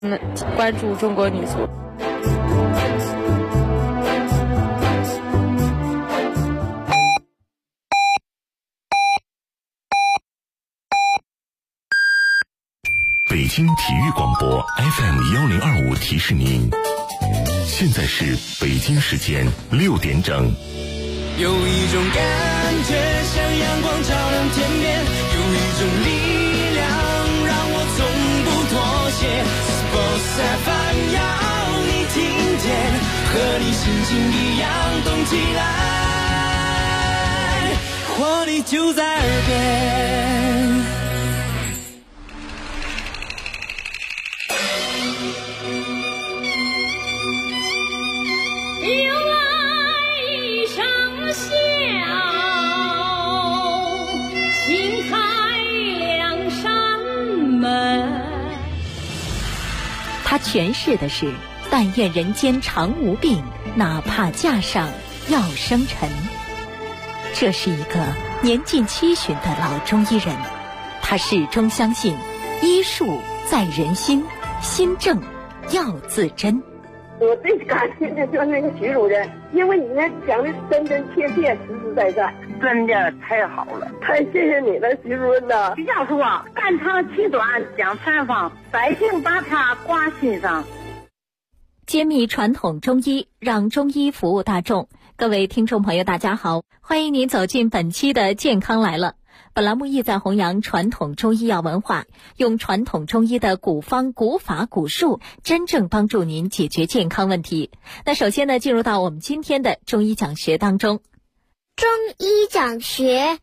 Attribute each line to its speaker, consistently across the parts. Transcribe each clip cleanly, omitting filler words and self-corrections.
Speaker 1: 关注中国女足。
Speaker 2: 北京体育广播 FM1025提示您，现在是北京时间6点整。
Speaker 3: 有一种感觉像阳光照亮天边，有一种力量让我从不妥协。Sports FM 要你听见，和你心情一样动起来，活力就在耳边。
Speaker 4: 他诠释的是但愿人间常无病，哪怕架上要生尘。这是一个年近70的老中医人，他始终相信医术在人心，心正要自珍。
Speaker 5: 我最感谢的就是那个徐主任，因为你那讲的真真切切，实实在在，真的太好了，太谢谢你了，徐主任呐！
Speaker 6: 徐教授啊，肝长气短讲采访，百姓把他挂心上。
Speaker 4: 揭秘传统中医，让中医服务大众。各位听众朋友大家好，欢迎您走进本期的健康来了。本栏目意在弘扬传统中医药文化，用传统中医的古方、古法、古术，真正帮助您解决健康问题。那首先呢，进入到我们今天的中医讲学当中。
Speaker 7: 中医讲学，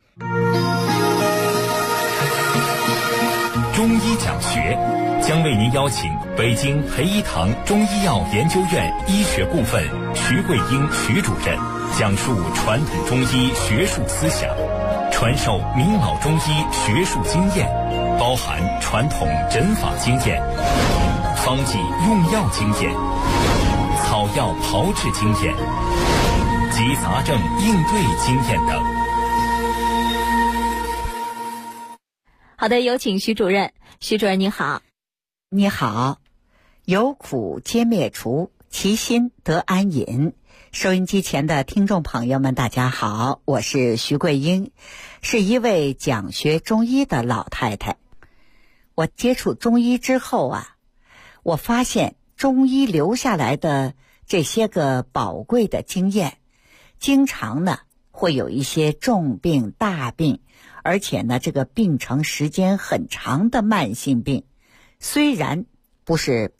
Speaker 8: 中医讲学将为您邀请北京培一堂中医药研究院医学部分徐桂英徐主任讲述传统中医学术思想，传授名老中医学术经验，包含传统诊法经验、方剂用药经验、草药炮制经验及杂症应对经验等。
Speaker 4: 好的，有请徐主任。徐主任你好。
Speaker 9: 你好。有苦皆灭除，其心得安隐。收音机前的听众朋友们大家好，我是徐桂英，是一位讲学中医的老太太。我接触中医之后啊，我发现中医留下来的这些个宝贵的经验，经常呢会有一些重病大病，而且呢这个病程时间很长的慢性病，虽然不是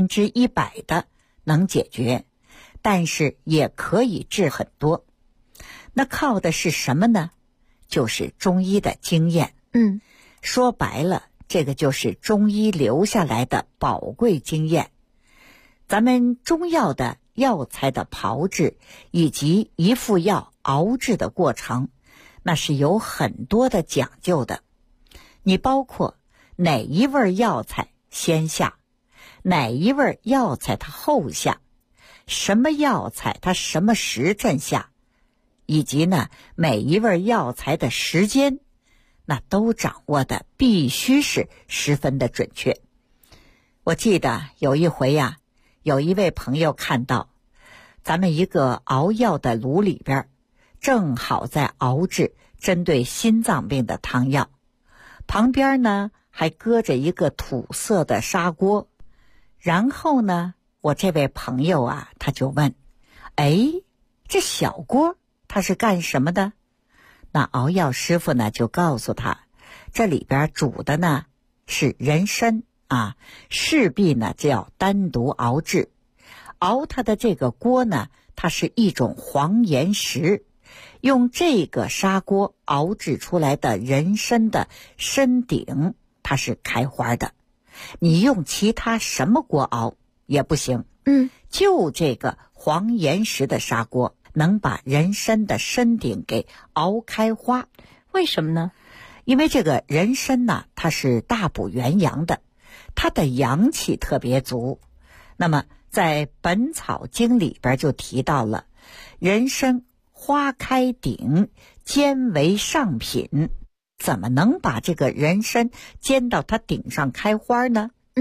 Speaker 9: 100%的能解决，但是也可以治很多。那靠的是什么呢？就是中医的经验。说白了，这个就是中医留下来的宝贵经验。咱们中药的药材的炮制以及一副药熬制的过程，那是有很多的讲究的。你包括哪一味药材先下，哪一味药材它后下，什么药材它什么时辰下，以及呢每一味药材的时间，那都掌握的必须是十分的准确。我记得有一回呀，有一位朋友看到咱们一个熬药的炉里边，正好在熬制针对心脏病的汤药，旁边呢还搁着一个土色的砂锅。然后呢，我这位朋友啊，他就问，这小锅它是干什么的？那熬药师傅呢就告诉他，这里边煮的呢是人参啊，势必呢就要单独熬制。熬它的这个锅呢，它是一种黄岩石，用这个砂锅熬制出来的人参的参顶，它是开花的。你用其他什么锅熬也不行，就这个黄岩石的砂锅能把人参的参顶给熬开花。
Speaker 4: 为什么呢？
Speaker 9: 因为这个人参呢，它是大补元阳的，它的阳气特别足。那么在《本草经》里边就提到了，人参花开顶，兼为上品。怎么能把这个人参煎到它顶上开花呢？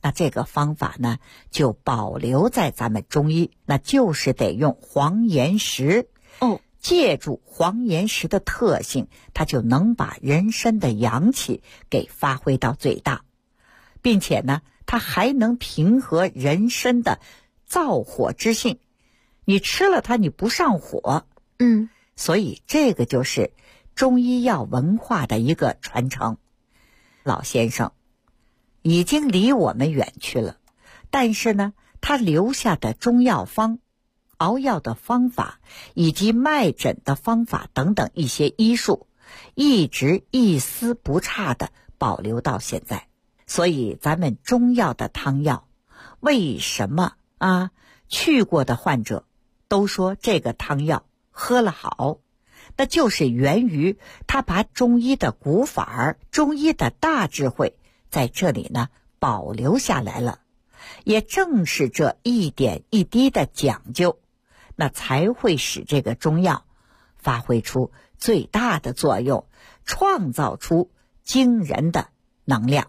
Speaker 9: 那这个方法呢就保留在咱们中医，那就是得用黄岩石。借助黄岩石的特性，它就能把人参的阳气给发挥到最大，并且呢它还能平和人参的燥火之性，你吃了它你不上火。所以这个就是中医药文化的一个传承。老先生已经离我们远去了，但是呢他留下的中药方、熬药的方法以及脉诊的方法等等一些医术，一直一丝不差的保留到现在。所以咱们中药的汤药，为什么去过的患者都说这个汤药喝了好，那就是源于他把中医的古法、中医的大智慧在这里呢保留下来了。也正是这一点一滴的讲究，那才会使这个中药发挥出最大的作用，创造出惊人的能量。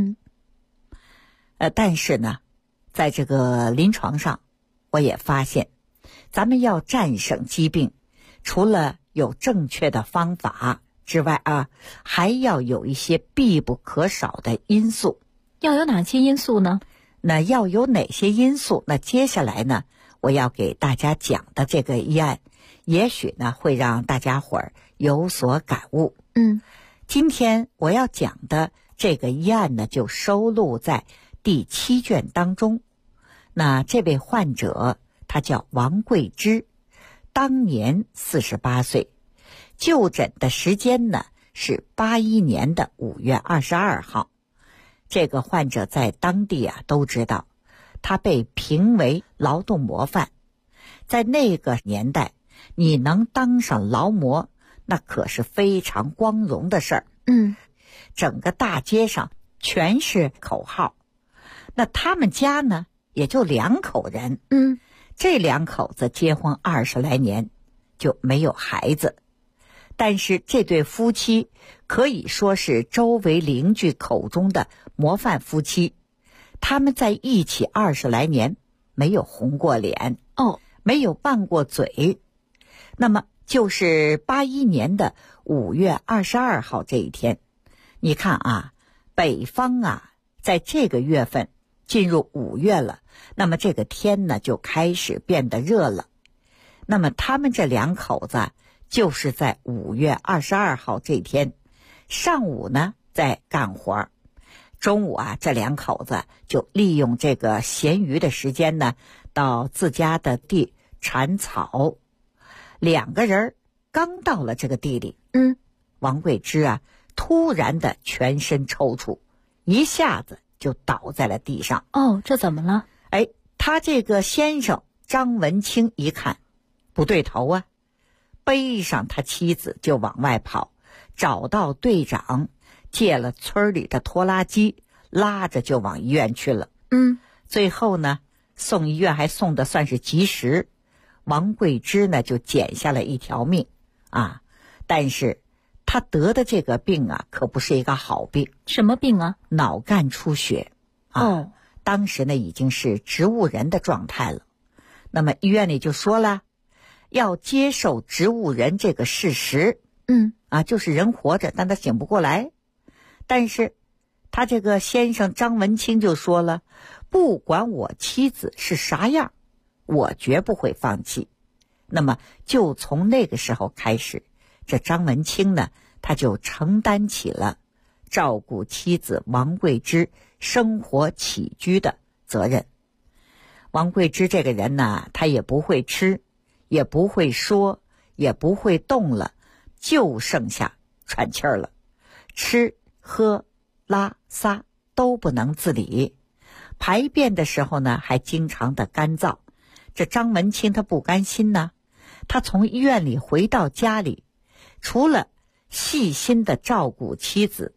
Speaker 9: 但是呢在这个临床上我也发现，咱们要战胜疾病，除了有正确的方法之外还要有一些必不可少的因素。
Speaker 4: 要有哪些因素呢？
Speaker 9: 那要有哪些因素？那接下来呢我要给大家讲的这个医案，也许呢会让大家伙儿有所感悟。今天我要讲的这个医案呢就收录在第7卷当中。那这位患者他叫王桂枝，当年48岁，就诊的时间呢是81年的5月22号。这个患者在当地都知道，他被评为劳动模范。在那个年代，你能当上劳模，那可是非常光荣的事儿。整个大街上全是口号。那他们家呢也就2口人。这2口子结婚20来年就没有孩子，但是这对夫妻可以说是周围邻居口中的模范夫妻。他们在一起20来年，没有红过脸，没有拌过嘴。那么就是81年的5月22号这一天，你看北方在这个月份进入5月了，那么这个天呢就开始变得热了。那么他们这2口子就是在5月22号这天上午呢在干活，中午这2口子就利用这个闲余的时间呢到自家的地铲草。2个人刚到了这个地里，王桂枝突然的全身抽搐，一下子就倒在了地上。
Speaker 4: 这怎么了？
Speaker 9: 他这个先生张文清一看不对头背上他妻子就往外跑，找到队长借了村里的拖拉机，拉着就往医院去了。最后呢送医院还送的算是及时，王桂枝呢就捡下了一条命但是他得的这个病可不是一个好病。
Speaker 4: 什么病
Speaker 9: 脑干出血当时呢已经是植物人的状态了。那么医院里就说了，要接受植物人这个事实。就是人活着，但他醒不过来。但是他这个先生张文清就说了，不管我妻子是啥样，我绝不会放弃。那么就从那个时候开始，这张文清呢他就承担起了照顾妻子王桂枝生活起居的责任。王桂枝这个人呢，他也不会吃，也不会说，也不会动了，就剩下喘气儿了，吃喝拉撒都不能自理，排便的时候呢还经常的干燥。这张文清他不甘心呢，他从医院里回到家里，除了细心的照顾妻子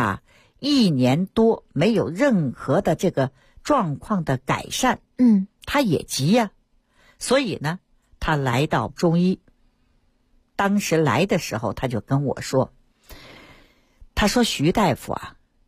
Speaker 9: 1年多没有任何的这个状况的改善，他也急所以呢他来到中医。当时来的时候他就跟我说，他说徐大夫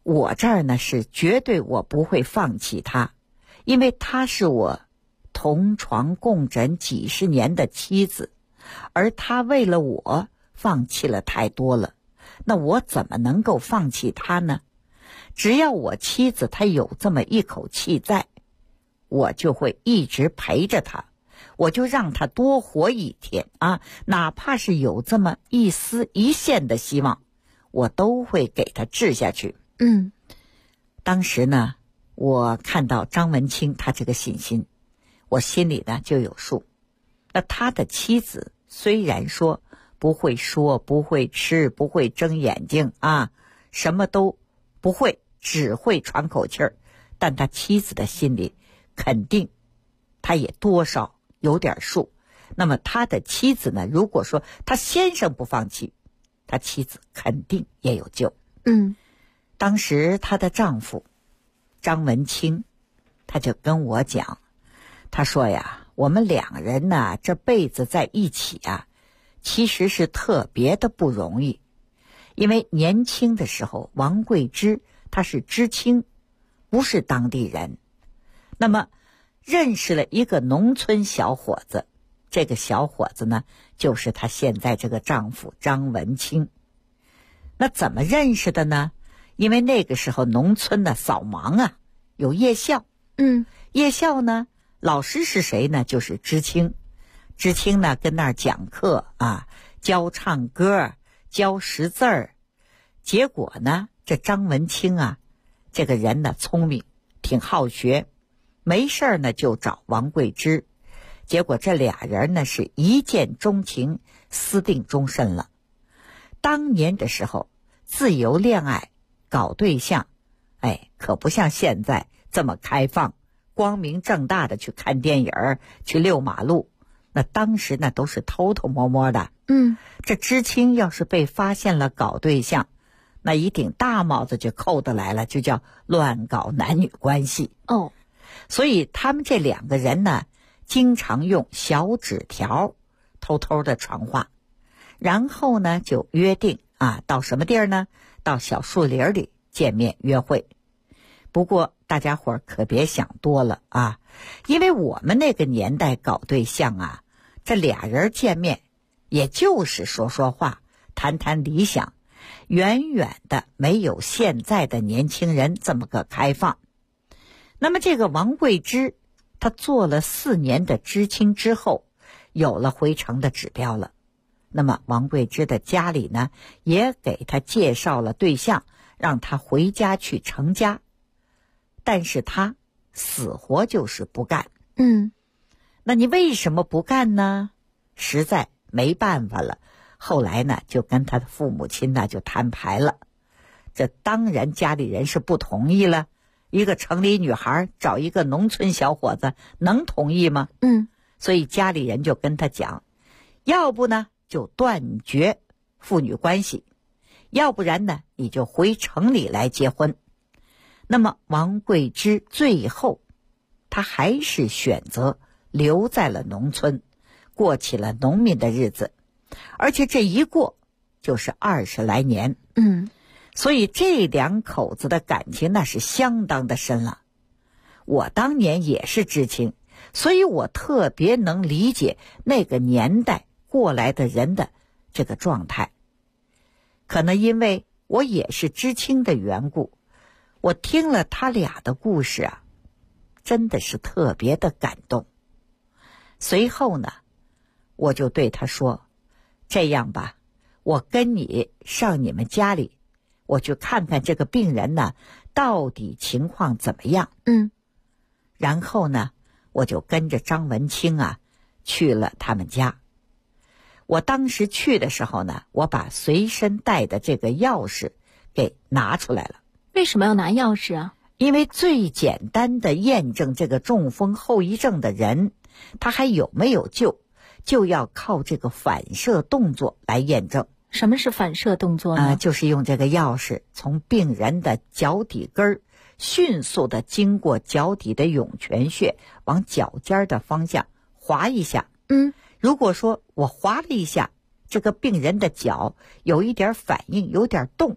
Speaker 9: 我这儿呢是绝对我不会放弃她，因为她是我同床共枕几十年的妻子，而她为了我放弃了太多了，那我怎么能够放弃她呢？只要我妻子她有这么一口气在，我就会一直陪着她，我就让她多活一天啊，哪怕是有这么一丝一线的希望，我都会给她治下去。当时呢，我看到张文清他这个信心，我心里呢就有数。那他的妻子虽然说不会说，不会吃，不会睁眼睛啊，什么都不会，只会喘口气儿，但他妻子的心里肯定他也多少有点数。那么他的妻子呢，如果说他先生不放弃，他妻子肯定也有救。当时她的丈夫张文清他就跟我讲，他说呀，我们两人呢这辈子在一起啊，其实是特别的不容易。因为年轻的时候王桂芝她是知青，不是当地人，那么认识了一个农村小伙子，这个小伙子呢就是她现在这个丈夫张文清。那怎么认识的呢？因为那个时候农村呢扫盲啊，有夜校。夜校呢老师是谁呢？就是知青。知青呢跟那儿讲课啊，教唱歌，教识字儿。结果呢这张文清啊这个人呢聪明，挺好学，没事儿呢就找王桂芝。结果这俩人呢是一见钟情，私定终身了。当年的时候自由恋爱搞对象，可不像现在这么开放，光明正大的去看电影，去溜马路。那当时呢都是偷偷摸摸的。这知青要是被发现了搞对象，那一顶大帽子就扣得来了，就叫乱搞男女关系。所以他们这两个人呢经常用小纸条偷偷的传话，然后呢就约定啊，到什么地儿呢？到小树林里见面约会。不过大家伙儿可别想多了啊，因为我们那个年代搞对象啊，这俩人见面也就是说说话，谈谈理想，远远的没有现在的年轻人这么个开放。那么这个王桂芝她做了4年的知青之后，有了回城的指标了。那么王桂芝的家里呢也给她介绍了对象，让她回家去成家。但是她死活就是不干。那你为什么不干呢？实在没办法了，后来呢就跟她的父母亲呢就摊牌了。这当然家里人是不同意了，一个城里女孩找一个农村小伙子能同意吗？所以家里人就跟她讲，要不呢就断绝父女关系，要不然呢你就回城里来结婚。那么王桂芝最后她还是选择留在了农村，过起了农民的日子，而且这一过就是20来年。所以这两口子的感情那是相当的深了。我当年也是知青，所以我特别能理解那个年代过来的人的这个状态。可能因为我也是知青的缘故，我听了他俩的故事啊，真的是特别的感动。随后呢，我就对他说，这样吧，我跟你上你们家里，我去看看这个病人呢到底情况怎么样。然后呢我就跟着张文清啊去了他们家。我当时去的时候呢，我把随身带的这个钥匙给拿出来了。
Speaker 4: 为什么要拿钥匙啊？
Speaker 9: 因为最简单的验证这个中风后遗症的人他还有没有救，就要靠这个反射动作来验证。
Speaker 4: 什么是反射动作呢？
Speaker 9: 就是用这个钥匙从病人的脚底根儿迅速的经过脚底的涌泉穴往脚尖的方向滑一下。如果说我滑了一下，这个病人的脚有一点反应，有点动，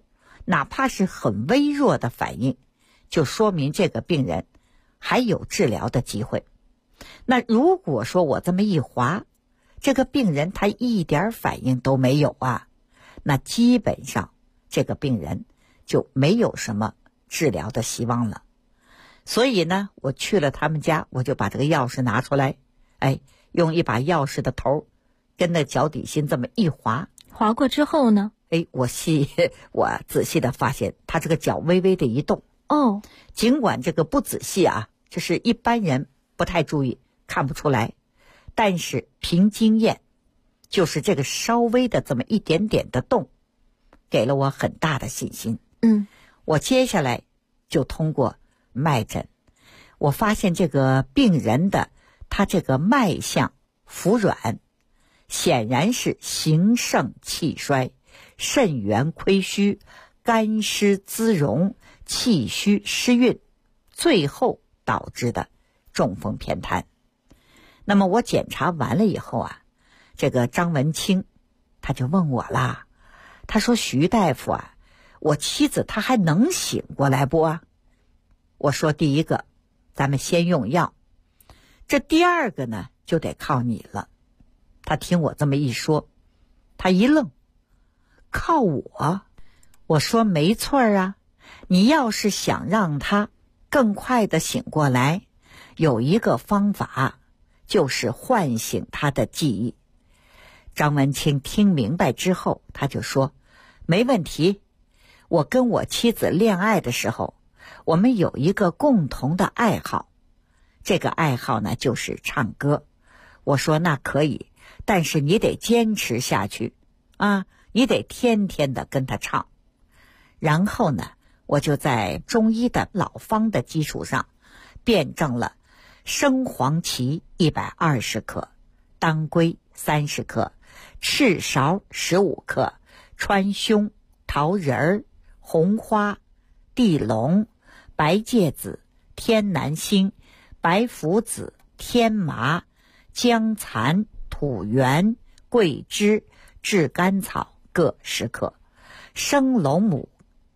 Speaker 9: 哪怕是很微弱的反应，就说明这个病人还有治疗的机会。那如果说我这么一划，这个病人他一点反应都没有啊，那基本上这个病人就没有什么治疗的希望了。所以呢，我去了他们家，我就把这个钥匙拿出来，用一把钥匙的头跟那脚底心这么一划
Speaker 4: 过之后呢，
Speaker 9: 我仔细的发现他这个脚微微的一动。尽管这个不仔细啊，就是一般人不太注意看不出来，但是凭经验，就是这个稍微的这么一点点的动，给了我很大的信心。我接下来就通过脉诊，我发现这个病人的他这个脉象浮软，显然是形盛气衰、肾元亏虚、肝湿滋荣、气虚失运，最后导致的中风偏瘫。那么我检查完了以后啊，这个张文清他就问我啦，他说徐大夫啊，我妻子她还能醒过来不啊？我说第一个咱们先用药，这第二个呢就得靠你了。他听我这么一说，他一愣，靠我？我说没错啊，你要是想让他更快的醒过来，有一个方法，就是唤醒他的记忆。张文清听明白之后，他就说没问题，我跟我妻子恋爱的时候，我们有一个共同的爱好，这个爱好呢就是唱歌。我说那可以，但是你得坚持下去啊，你得天天的跟他唱。然后呢，我就在中医的老方的基础上辩证了生黄芪120克、当归30克、赤芍15克、川芎、桃仁、红花、地龙、白芥子、天南星、白附子、天麻、姜蚕、土橼、桂枝、炙甘草各10克，生龙母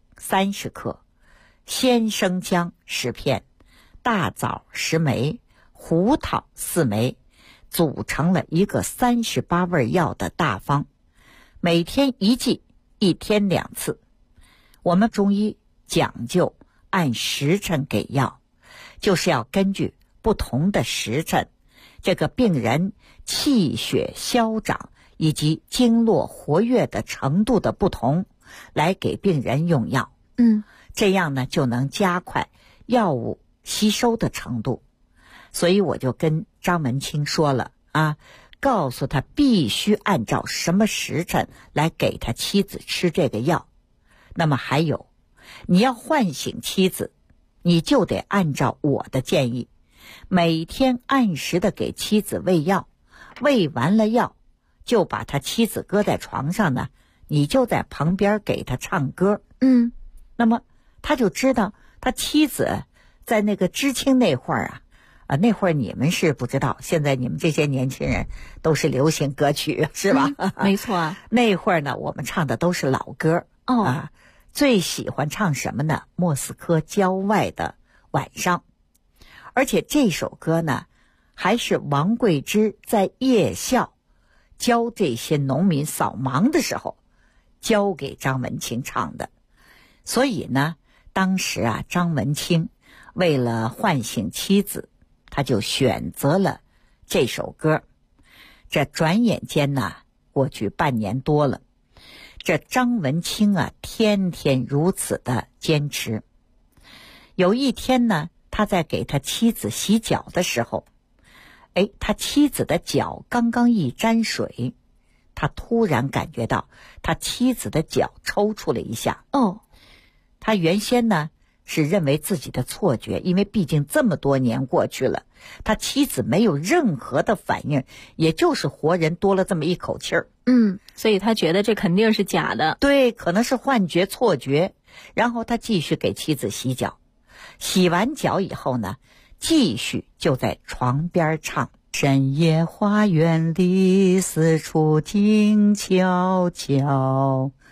Speaker 9: 30克，鲜生姜10片，大枣10枚，胡桃4枚，组成了一个38味药的大方，每天1剂，1天2次。我们中医讲究按时辰给药，就是要根据不同的时辰，这个病人气血消长以及经络活跃的程度的不同，来给病人用药。这样呢就能加快药物吸收的程度。所以我就跟张文清说了啊，告诉他必须按照什么时辰来给他妻子吃这个药。那么还有，你要唤醒妻子，你就得按照我的建议，每天按时的给妻子喂药，喂完了药就把他妻子搁在床上呢，你就在旁边给他唱歌。那么他就知道他妻子在那个知青那会儿那会儿你们是不知道，现在你们这些年轻人都是流行歌曲是吧？
Speaker 4: 没错啊。
Speaker 9: 那会儿呢我们唱的都是老歌最喜欢唱什么呢？莫斯科郊外的晚上。而且这首歌呢还是王桂枝在夜校教这些农民扫盲的时候教给张文清唱的。所以呢当时张文清为了唤醒妻子，他就选择了这首歌。这转眼间过去半年多了，这张文清天天如此的坚持。有一天呢，他在给他妻子洗脚的时候，他妻子的脚刚刚一沾水，他突然感觉到他妻子的脚抽搐了一下。他原先呢是认为自己的错觉，因为毕竟这么多年过去了，他妻子没有任何的反应，也就是活人多了这么一口气儿。
Speaker 4: 所以他觉得这肯定是假的。
Speaker 9: 对，可能是幻觉错觉。然后他继续给妻子洗脚，洗完脚以后呢，继续就在床边唱深夜花园里，四处静悄悄，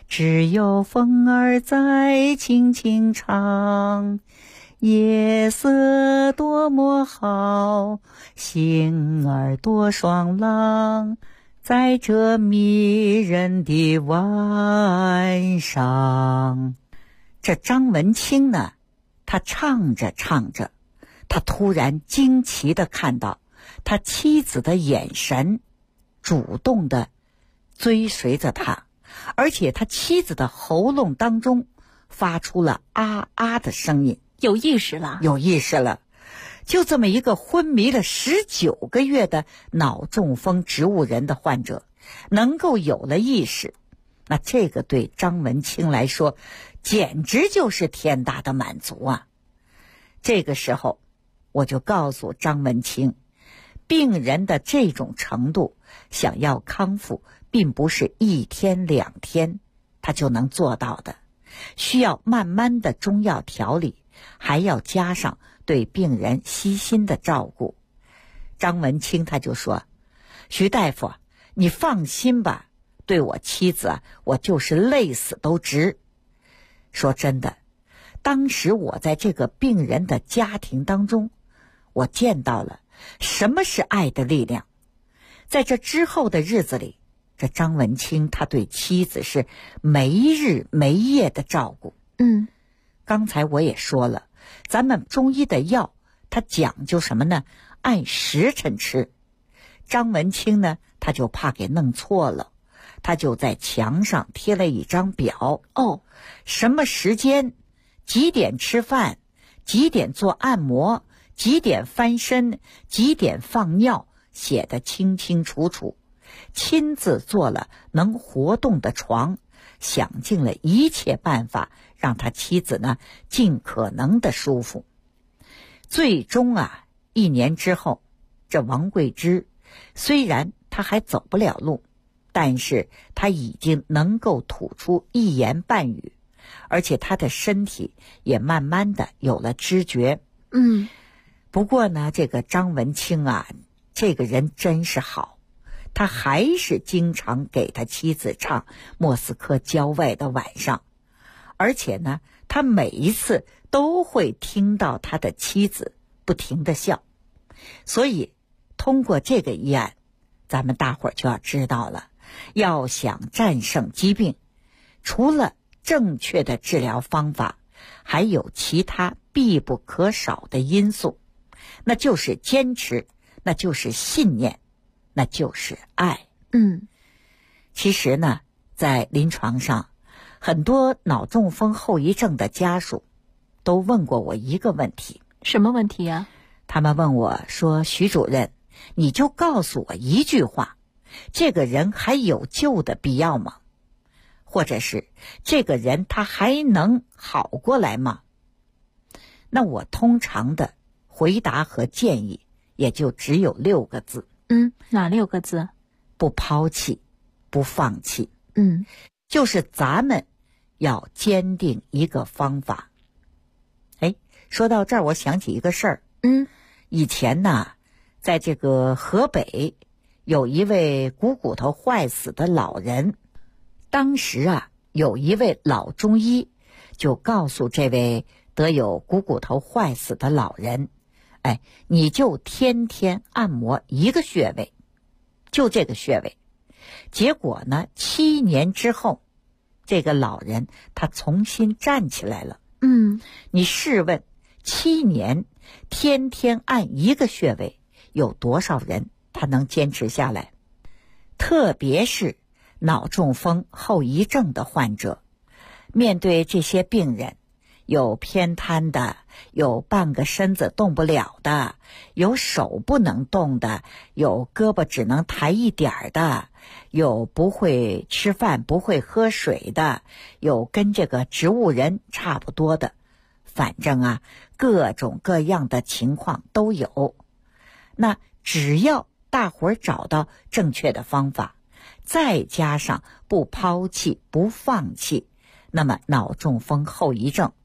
Speaker 9: 只有风儿在轻轻唱，夜色多么好，星儿多双朗，在这迷人的晚上。这张文清呢，他唱着唱着，他突然惊奇地看到他妻子的眼神主动地追随着他，而且他妻子的喉咙当中发出了啊啊的声音。
Speaker 4: 有意识了，
Speaker 9: 有意识了。就这么一个昏迷了19个月的脑中风植物人的患者能够有了意识，那这个对张文清来说简直就是天大的满足啊。这个时候我就告诉张文清，病人的这种程度想要康复并不是1天2天他就能做到的，需要慢慢的中药调理，还要加上对病人悉心的照顾。张文清他就说，徐大夫，你放心吧，对我妻子我就是累死都值。说真的，当时我在这个病人的家庭当中，我见到了什么是爱的力量。在这之后的日子里，这张文清他对妻子是没日没夜的照顾。刚才我也说了，咱们中医的药它讲究什么呢？按时辰吃。张文清呢，他就怕给弄错了，他就在墙上贴了一张表，什么时间几点吃饭，几点做按摩，几点翻身，几点放尿，写得清清楚楚。亲自做了能活动的床，想尽了一切办法让他妻子呢尽可能的舒服。最终1年之后，这王桂芝虽然他还走不了路，但是他已经能够吐出一言半语，而且他的身体也慢慢的有了知觉。不过呢，这个张文清这个人真是好，他还是经常给他妻子唱《莫斯科郊外的晚上》，而且呢，他每一次都会听到他的妻子不停地笑。所以通过这个医案，咱们大伙儿就要知道了，要想战胜疾病，除了正确的治疗方法，还有其他必不可少的因素，那就是坚持，那就是信念，那就是爱。其实呢，在临床上，很多脑中风后遗症的家属都问过我一个问题。
Speaker 4: 什么问题呀？
Speaker 9: 他们问我说，徐主任，你就告诉我一句话，这个人还有救的必要吗？或者是这个人他还能好过来吗？那我通常的回答和建议也就只有6个字。
Speaker 4: 哪6个字？
Speaker 9: 不抛弃，不放弃。就是咱们要坚定一个方法。说到这儿，我想起一个事儿。以前呢，在这个河北有一位股骨头坏死的老人，当时有一位老中医就告诉这位得有股骨头坏死的老人，你就天天按摩一个穴位，就这个穴位。结果呢，7年之后，这个老人他重新站起来了。你试问7年天天按一个穴位，有多少人他能坚持下来？特别是脑中风后遗症的患者，面对这些病人，有偏瘫的，有半个身子动不了的，有手不能动的，有胳膊只能抬一点的，有不会吃饭不会喝水的，有跟这个植物人差不多的，反正各种各样的情况都有。那只要大伙儿找到正确的方法，再加上不抛弃不放弃，那么脑中风后遗症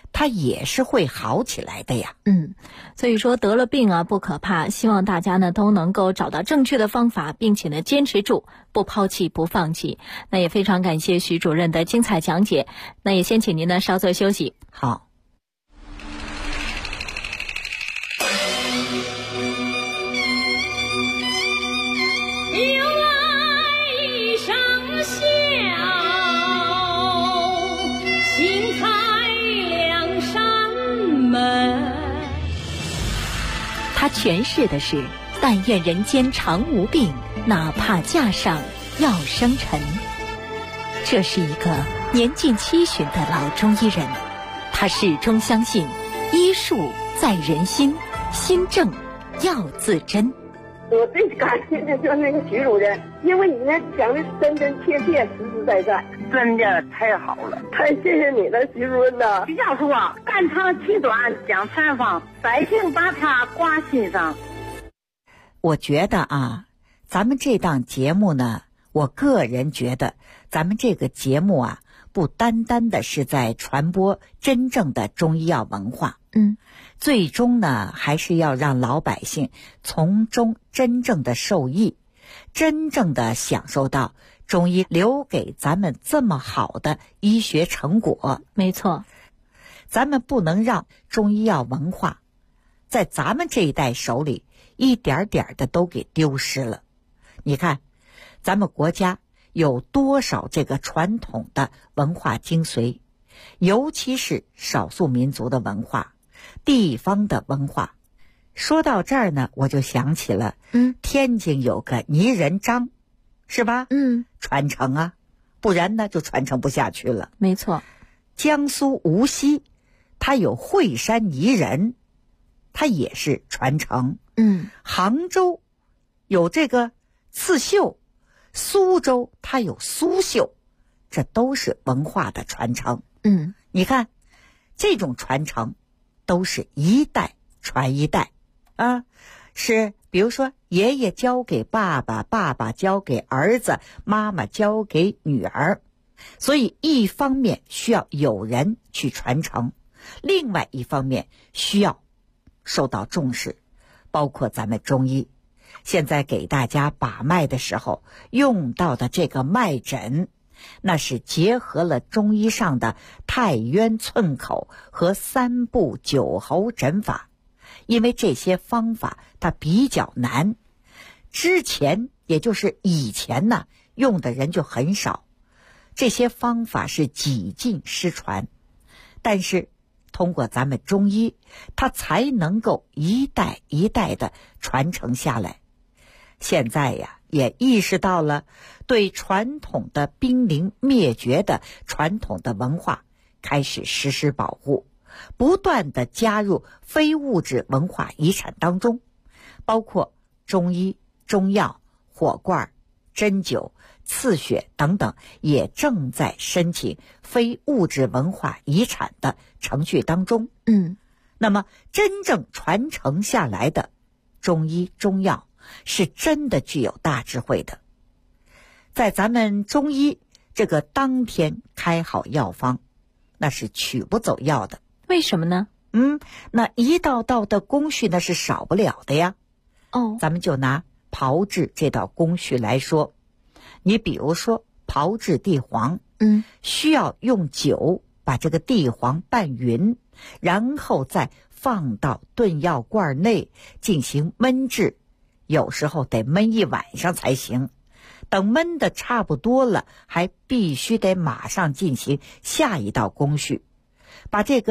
Speaker 9: 它也是会好起来的呀。
Speaker 4: 所以说得了病啊不可怕，希望大家呢都能够找到正确的方法，并且呢坚持住，不抛弃不放弃。那也非常感谢徐主任的精彩讲解，那也先请您呢稍作休息。
Speaker 9: 好。
Speaker 4: 他诠释的是但愿人间常无病，哪怕架上要生尘。这是一个年近70的老中医人，他始终相信医术在人心，心正要自珍。
Speaker 5: 我最感谢的就是那个徐主任，因为你呢讲的真真切切，实实在在，真的太好了，太谢谢你了，徐主任呐！
Speaker 6: 徐教授啊，肝长气短讲采访，百姓把他挂心上。
Speaker 9: 我觉得啊，咱们这档节目呢，我个人觉得咱们这个节目啊，不单单的是在传播真正的中医药文化，最终呢，还是要让老百姓从中真正的受益，真正的享受到中医留给咱们这么好的医学成果。
Speaker 4: 没错，
Speaker 9: 咱们不能让中医药文化在咱们这一代手里一点点的都给丢失了。你看，咱们国家有多少这个传统的文化精髓，尤其是少数民族的文化，地方的文化。说到这儿呢，我就想起了天津有个泥人张，是吧？传承啊，不然呢就传承不下去了。
Speaker 4: 没错。
Speaker 9: 江苏无锡它有惠山泥人，它也是传承。杭州有这个刺绣，苏州它有苏绣，这都是文化的传承。你看这种传承都是一代传一代啊，是比如说爷爷交给爸爸，爸爸交给儿子，妈妈交给女儿。所以一方面需要有人去传承，另外一方面需要受到重视。包括咱们中医现在给大家把脉的时候用到的这个脉诊，那是结合了中医上的太渊寸口和3步9候诊法。因为这些方法它比较难，之前也就是以前呢用的人就很少，这些方法是几近失传。但是通过咱们中医，它才能够一代一代的传承下来。现在呀，也意识到了对传统的濒临灭绝的传统的文化开始实施保护，不断的加入非物质文化遗产当中，包括中医、中药、火罐、针灸、刺血等等，也正在申请非物质文化遗产的程序当中。那么真正传承下来的中医中药是真的具有大智慧的。在咱们中医这个当天开好药方，那是取不走药的。
Speaker 4: 为什么呢？
Speaker 9: 那一道道的工序那是少不了的呀。咱们就拿炮制这道工序来说，你比如说炮制地黄，需要用酒把这个地黄拌匀，然后再放到炖药罐内进行焖制，有时候得焖一晚上才行。等焖的差不多了，还必须得马上进行下一道工序，把这个